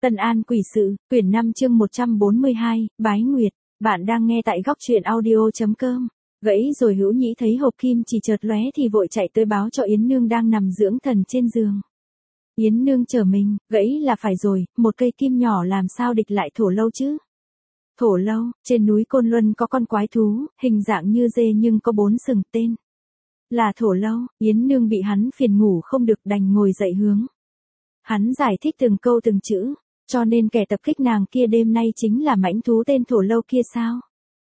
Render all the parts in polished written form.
Tân An Quỷ Sự, quyển 5 chương 142, Bái Nguyệt. Bạn đang nghe tại góc truyện audio.com. Gãy rồi Hữu Nhĩ thấy hộp kim chỉ chợt lóe thì vội chạy tới báo cho Yến Nương đang nằm dưỡng thần trên giường. Yến Nương trở mình, gãy là phải rồi, một cây kim nhỏ làm sao địch lại Thổ Lâu chứ? Thổ Lâu, trên núi Côn Luân có con quái thú, hình dạng như dê nhưng có 4 sừng, tên là Thổ Lâu. Yến Nương bị hắn phiền ngủ không được đành ngồi dậy hướng hắn giải thích từng câu từng chữ, cho nên kẻ tập kích nàng kia đêm nay chính là mãnh thú tên Thổ Lâu kia sao?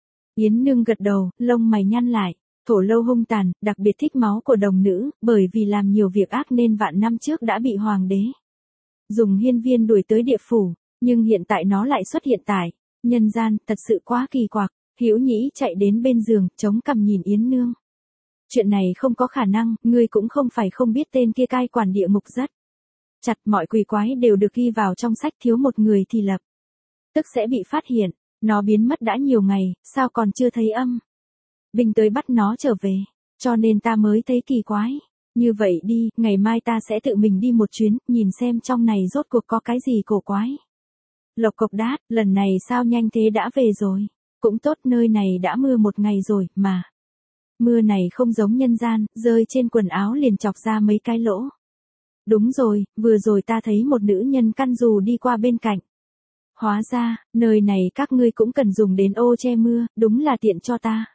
Yến Nương gật đầu, lông mày nhăn lại. Thổ Lâu hung tàn, đặc biệt thích máu của đồng nữ, bởi vì làm nhiều việc ác nên vạn năm trước đã bị hoàng đế dùng hiên viên đuổi tới địa phủ, nhưng hiện tại nó lại xuất hiện tại nhân gian, thật sự quá kỳ quặc. Hữu Nhĩ chạy đến bên giường, chống cằm nhìn Yến Nương. Chuyện này không có khả năng, ngươi cũng không phải không biết tên kia cai quản địa ngục rất chặt, mọi quỷ quái đều được ghi vào trong sách, thiếu một người thì lập tức sẽ bị phát hiện. Nó biến mất đã nhiều ngày, sao còn chưa thấy âm binh tới bắt nó trở về, cho nên ta mới thấy kỳ quái. Như vậy đi, ngày mai ta sẽ tự mình đi một chuyến, nhìn xem trong này rốt cuộc có cái gì cổ quái. Lộc Cộc Đát, lần này sao nhanh thế đã về rồi? Cũng tốt, nơi này đã mưa một ngày rồi, mà mưa này không giống nhân gian, rơi trên quần áo liền chọc ra mấy cái lỗ. Đúng rồi, vừa rồi ta thấy một nữ nhân căn dù đi qua bên cạnh. Hóa ra, nơi này các ngươi cũng cần dùng đến ô che mưa, đúng là tiện cho ta.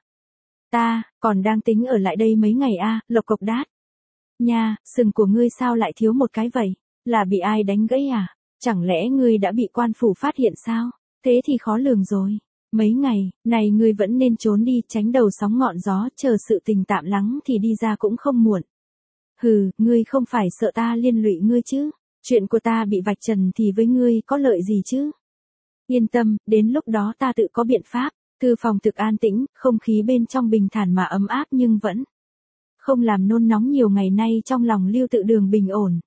Ta, còn đang tính ở lại đây mấy ngày a, Lộc Cộc Đát. Nha, sừng của ngươi sao lại thiếu một cái vậy? Là bị ai đánh gãy à? Chẳng lẽ ngươi đã bị quan phủ phát hiện sao? Thế thì khó lường rồi. Mấy ngày, này ngươi vẫn nên trốn đi, tránh đầu sóng ngọn gió, chờ sự tình tạm lắng thì đi ra cũng không muộn. Hừ, ngươi không phải sợ ta liên lụy ngươi chứ? Chuyện của ta bị vạch trần thì với ngươi có lợi gì chứ? Yên tâm, đến lúc đó ta tự có biện pháp. Thư phòng thực an tĩnh, không khí bên trong bình thản mà ấm áp nhưng vẫn không làm nôn nóng. Nhiều ngày nay trong lòng Lưu Tự Đường bình ổn.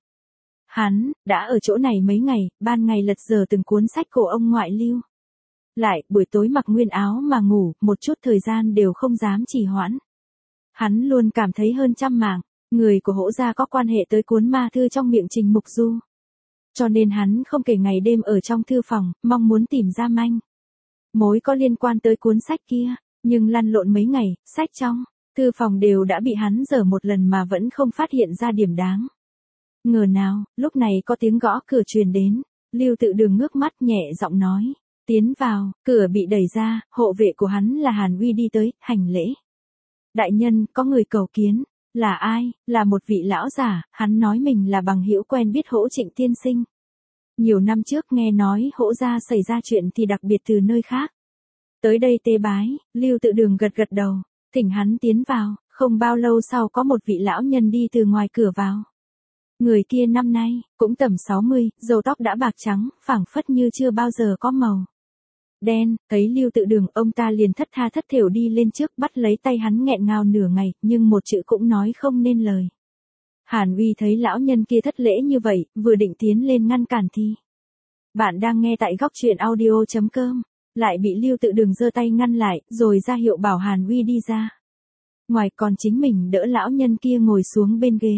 Hắn đã ở chỗ này mấy ngày, ban ngày lật dở từng cuốn sách của ông ngoại Lưu. Lại, buổi tối mặc nguyên áo mà ngủ, một chút thời gian đều không dám trì hoãn. Hắn luôn cảm thấy hơn trăm mạng, người của Hỗ gia có quan hệ tới cuốn ma thư trong miệng Trình Mục Du. Cho nên hắn không kể ngày đêm ở trong thư phòng, mong muốn tìm ra manh mối có liên quan tới cuốn sách kia, nhưng lăn lộn mấy ngày, sách trong thư phòng đều đã bị hắn dở một lần mà vẫn không phát hiện ra điểm đáng ngờ nào. Lúc này có tiếng gõ cửa truyền đến, Lưu Tự Đường ngước mắt nhẹ giọng nói, tiến vào. Cửa bị đẩy ra, hộ vệ của hắn là Hàn Uy đi tới, hành lễ. Đại nhân, có người cầu kiến. Là ai? Là một vị lão giả, hắn nói mình là bằng hữu quen biết Hỗ Trịnh tiên sinh. Nhiều năm trước nghe nói Hỗ gia xảy ra chuyện thì đặc biệt từ nơi khác tới đây tế bái. Lưu Tự Đường gật gật đầu, thỉnh hắn tiến vào. Không bao lâu sau có một vị lão nhân đi từ ngoài cửa vào. Người kia năm nay cũng tầm 60, râu tóc đã bạc trắng, phảng phất như chưa bao giờ có màu đen. Thấy Lưu Tự Đường, ông ta liền thất tha thất thểu đi lên trước, bắt lấy tay hắn nghẹn ngào nửa ngày, nhưng một chữ cũng nói không nên lời. Hàn Uy thấy lão nhân kia thất lễ như vậy, vừa định tiến lên ngăn cản thì bạn đang nghe tại góc truyện audio.com, lại bị Lưu Tự Đường giơ tay ngăn lại, rồi ra hiệu bảo Hàn Uy đi ra ngoài, còn chính mình đỡ lão nhân kia ngồi xuống bên ghế.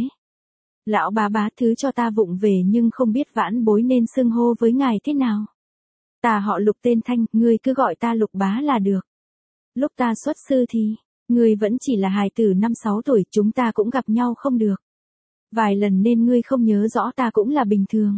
Lão bá thứ cho ta vụng về, nhưng không biết vãn bối nên xưng hô với ngài thế nào. Ta họ Lục tên Thanh, ngươi cứ gọi ta Lục bá là được. Lúc ta xuất sư thì ngươi vẫn chỉ là hài tử 5-6 tuổi, chúng ta cũng gặp nhau không được vài lần nên ngươi không nhớ rõ ta cũng là bình thường.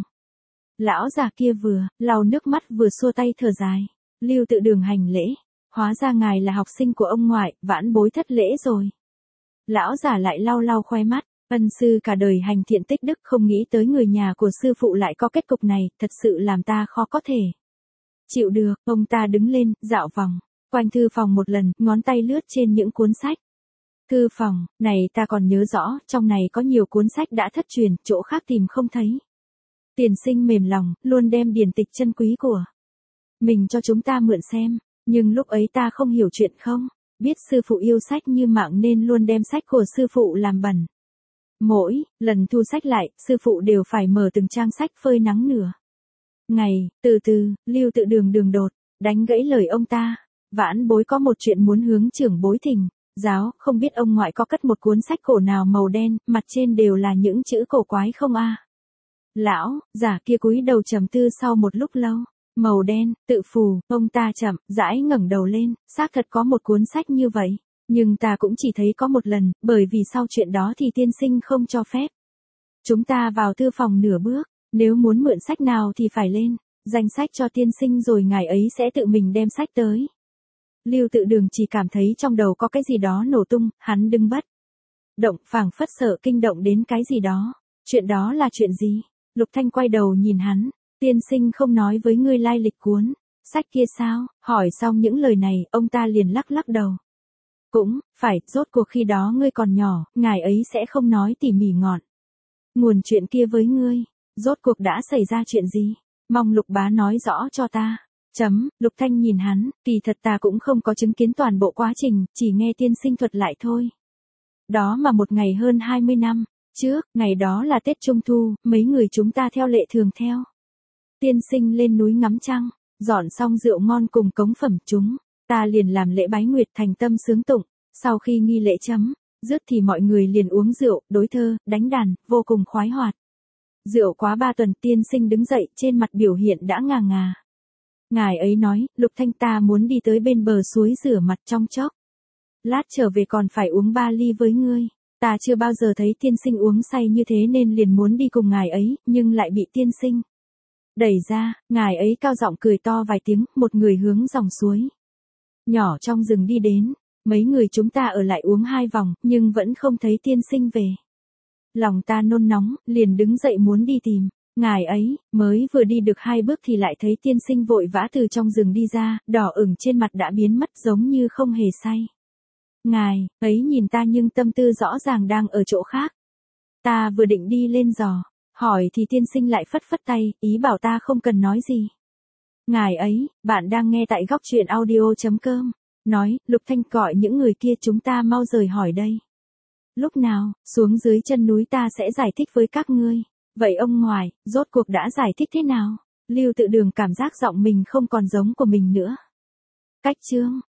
Lão già kia vừa lau nước mắt vừa xua tay thở dài. Lưu Tự Đường hành lễ, hóa ra ngài là học sinh của ông ngoại, vãn bối thất lễ rồi. Lão già lại lau lau khoe mắt, ân sư cả đời hành thiện tích đức, không nghĩ tới người nhà của sư phụ lại có kết cục này, thật sự làm ta khó có thể chịu được. Ông ta đứng lên, dạo vòng quanh thư phòng một lần, ngón tay lướt trên những cuốn sách. Thư phòng này ta còn nhớ rõ, trong này có nhiều cuốn sách đã thất truyền, chỗ khác tìm không thấy. Tiền sinh mềm lòng, luôn đem điển tịch chân quý của mình cho chúng ta mượn xem, nhưng lúc ấy ta không hiểu chuyện không biết sư phụ yêu sách như mạng nên luôn đem sách của sư phụ làm bẩn. Mỗi lần thu sách lại, sư phụ đều phải mở từng trang sách phơi nắng nửa ngày. Từ từ, Lưu Tự Đường đường đột đánh gãy lời ông ta. Vãn bối có một chuyện muốn hướng trưởng bối thỉnh giáo, không biết ông ngoại có cất một cuốn sách cổ nào màu đen, mặt trên đều là những chữ cổ quái không a? Lão, già kia cúi đầu trầm tư sau một lúc lâu. Màu đen, tự phù, ông ta chậm, rãi ngẩng đầu lên, xác thật có một cuốn sách như vậy. Nhưng ta cũng chỉ thấy có một lần, bởi vì sau chuyện đó thì tiên sinh không cho phép. Chúng ta vào thư phòng nửa bước, nếu muốn mượn sách nào thì phải lên, danh sách cho tiên sinh rồi ngài ấy sẽ tự mình đem sách tới. Lưu Tự Đường chỉ cảm thấy trong đầu có cái gì đó nổ tung, hắn đứng bất động, phảng phất sợ kinh động đến cái gì đó. Chuyện đó là chuyện gì? Lục Thanh quay đầu nhìn hắn, tiên sinh không nói với ngươi lai lịch cuốn sách kia sao? Hỏi xong những lời này, ông ta liền lắc lắc đầu. Cũng, phải, rốt cuộc khi đó ngươi còn nhỏ, ngài ấy sẽ không nói tỉ mỉ ngọn nguồn chuyện kia với ngươi. Rốt cuộc đã xảy ra chuyện gì? Mong Lục bá nói rõ cho ta. Lục Thanh nhìn hắn, kỳ thật ta cũng không có chứng kiến toàn bộ quá trình, chỉ nghe tiên sinh thuật lại thôi. Đó mà một ngày hơn 20 năm trước, ngày đó là Tết Trung Thu, mấy người chúng ta theo lệ thường theo tiên sinh lên núi ngắm trăng, dọn xong rượu ngon cùng cống phẩm chúng ta liền làm lễ bái nguyệt thành tâm sướng tụng, sau khi nghi lễ dứt thì mọi người liền uống rượu, đối thơ, đánh đàn, vô cùng khoái hoạt. Rượu quá 3 tuần tiên sinh đứng dậy, trên mặt biểu hiện đã ngà ngà. Ngài ấy nói, Lục Thanh ta muốn đi tới bên bờ suối rửa mặt trong chốc lát trở về còn phải uống 3 ly với ngươi. Ta chưa bao giờ thấy tiên sinh uống say như thế nên liền muốn đi cùng ngài ấy, nhưng lại bị tiên sinh đẩy ra. Ngài ấy cao giọng cười to vài tiếng, một người hướng dòng suối nhỏ trong rừng đi đến. Mấy người chúng ta ở lại uống 2 vòng, nhưng vẫn không thấy tiên sinh về. Lòng ta nôn nóng, liền đứng dậy muốn đi tìm. Ngài ấy, mới vừa đi được 2 bước thì lại thấy tiên sinh vội vã từ trong rừng đi ra, đỏ ửng trên mặt đã biến mất giống như không hề say. Ngài ấy nhìn ta nhưng tâm tư rõ ràng đang ở chỗ khác. Ta vừa định đi lên dò hỏi thì tiên sinh lại phất phất tay, ý bảo ta không cần nói gì. Ngài ấy, bạn đang nghe tại góc truyện audio.com. Nói, Lục Thanh gọi những người kia chúng ta mau rời hỏi đây. Lúc nào, xuống dưới chân núi ta sẽ giải thích với các ngươi. Vậy ông ngoại, rốt cuộc đã giải thích thế nào? Lưu Tự Đường cảm giác giọng mình không còn giống của mình nữa. Cách chương